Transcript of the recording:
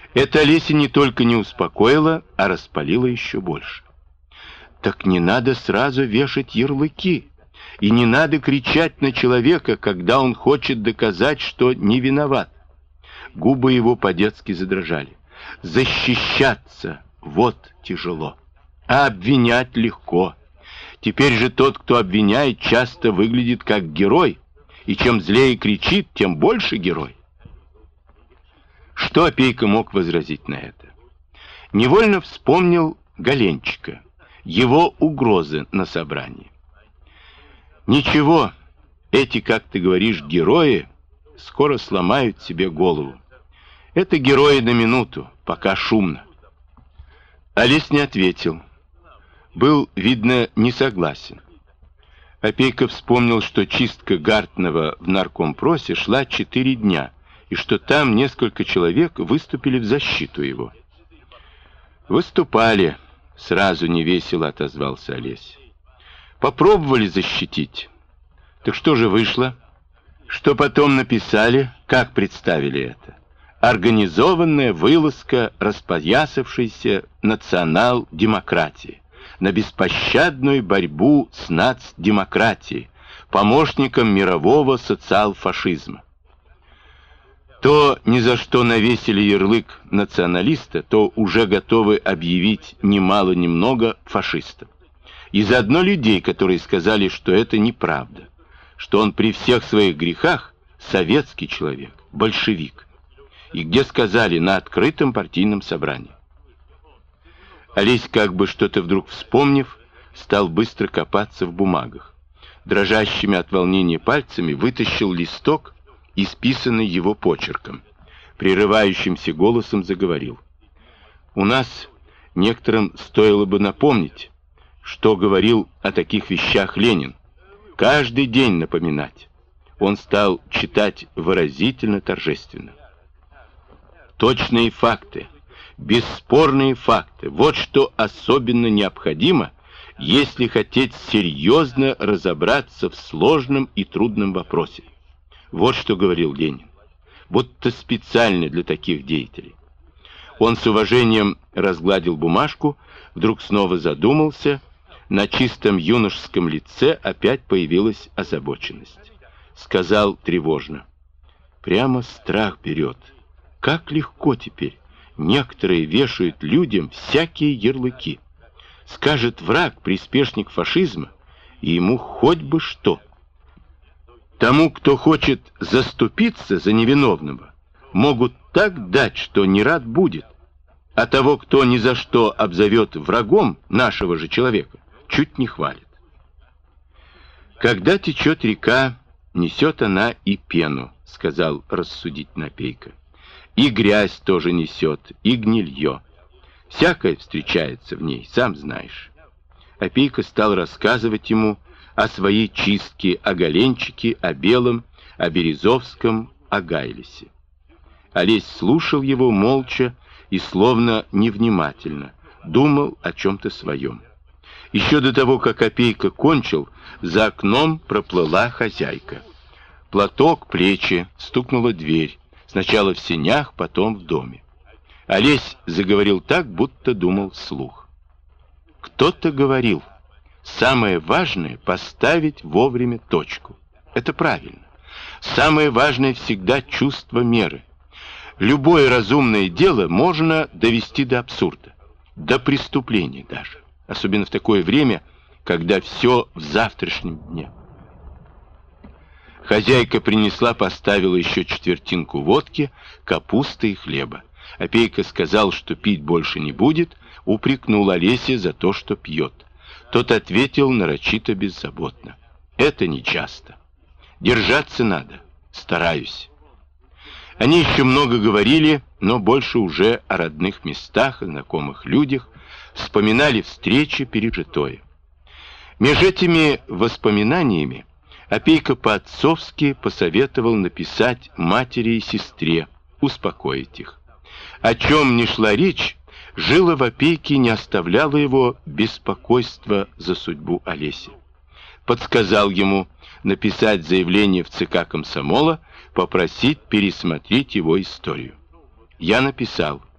Это Олеся не только не успокоило, а распалило еще больше. Так не надо сразу вешать ярлыки, и не надо кричать на человека, когда он хочет доказать, что не виноват. Губы его по-детски задрожали. Защищаться — вот тяжело, а обвинять легко. Теперь же тот, кто обвиняет, часто выглядит как герой, и чем злее кричит, тем больше герой. Что Опейко мог возразить на это? Невольно вспомнил Галенчика, его угрозы на собрании. Ничего, эти, как ты говоришь, герои скоро сломают себе голову. Это герои на минуту, пока шумно. Олесь не ответил. Был, видно, не согласен. Опейко вспомнил, что чистка Гартнова в наркомпросе шла 4 дня, и что там несколько человек выступили в защиту его. «Выступали», — сразу невесело отозвался Олесь. «Попробовали защитить. Так что же вышло? Что потом написали, как представили это? Организованная вылазка распоясавшейся национал-демократии на беспощадную борьбу с нацдемократией, помощником мирового социал-фашизма. То ни за что навесили ярлык националиста, то уже готовы объявить немало ни много фашистом. И заодно людей, которые сказали, что это неправда, что он при всех своих грехах советский человек, большевик, и где сказали на открытом партийном собрании. Олесь, как бы что-то вдруг вспомнив, стал быстро копаться в бумагах. Дрожащими от волнения пальцами вытащил листок, исписанный его почерком. Прерывающимся голосом заговорил. «У нас некоторым стоило бы напомнить, что говорил о таких вещах Ленин. Каждый день напоминать». Он стал читать выразительно, торжественно. «Точные факты, бесспорные факты. Вот что особенно необходимо, если хотеть серьезно разобраться в сложном и трудном вопросе». Вот что говорил Ленин, будто специально для таких деятелей. Он с уважением разгладил бумажку, вдруг снова задумался, на чистом юношеском лице опять появилась озабоченность. Сказал тревожно: «Прямо страх берет. Как легко теперь. Некоторые вешают людям всякие ярлыки. Скажет враг, приспешник фашизма, и ему хоть бы что. Тому, кто хочет заступиться за невиновного, могут так дать, что не рад будет. А того, кто ни за что обзовет врагом нашего же человека, чуть не хвалит. Когда течет река, несет она и пену», — сказал рассудительно Опейко. «И грязь тоже несет, и гнилье. Всякое встречается в ней, сам знаешь». Опейко стал рассказывать ему о своей чистке, о Галенчике, о Белом, о Березовском, о Гайлисе. Олесь слушал его молча и словно невнимательно, думал о чем-то своем. Еще до того, как Опейко кончил, за окном проплыла хозяйка. Платок, плечи, стукнула дверь, сначала в сенях, потом в доме. Олесь заговорил так, будто думал вслух. Кто-то говорил: самое важное — поставить вовремя точку. Это правильно. Самое важное всегда чувство меры. Любое разумное дело можно довести до абсурда, до преступления даже. Особенно в такое время, когда все в завтрашнем дне. Хозяйка принесла, поставила еще четвертинку водки, капусты и хлеба. Опейко сказал, что пить больше не будет, упрекнул Олеся за то, что пьет. Тот ответил нарочито беззаботно: «Это нечасто. Держаться надо. Стараюсь». Они еще много говорили, но больше уже о родных местах, о знакомых людях, вспоминали встречи, пережитое. Меж этими воспоминаниями Опейко по-отцовски посоветовал написать матери и сестре, успокоить их. О чем ни шла речь, жило в Опейке, не оставляло его беспокойство за судьбу Олеси. Подсказал ему написать заявление в ЦК комсомола, попросить пересмотреть его историю. Я написал.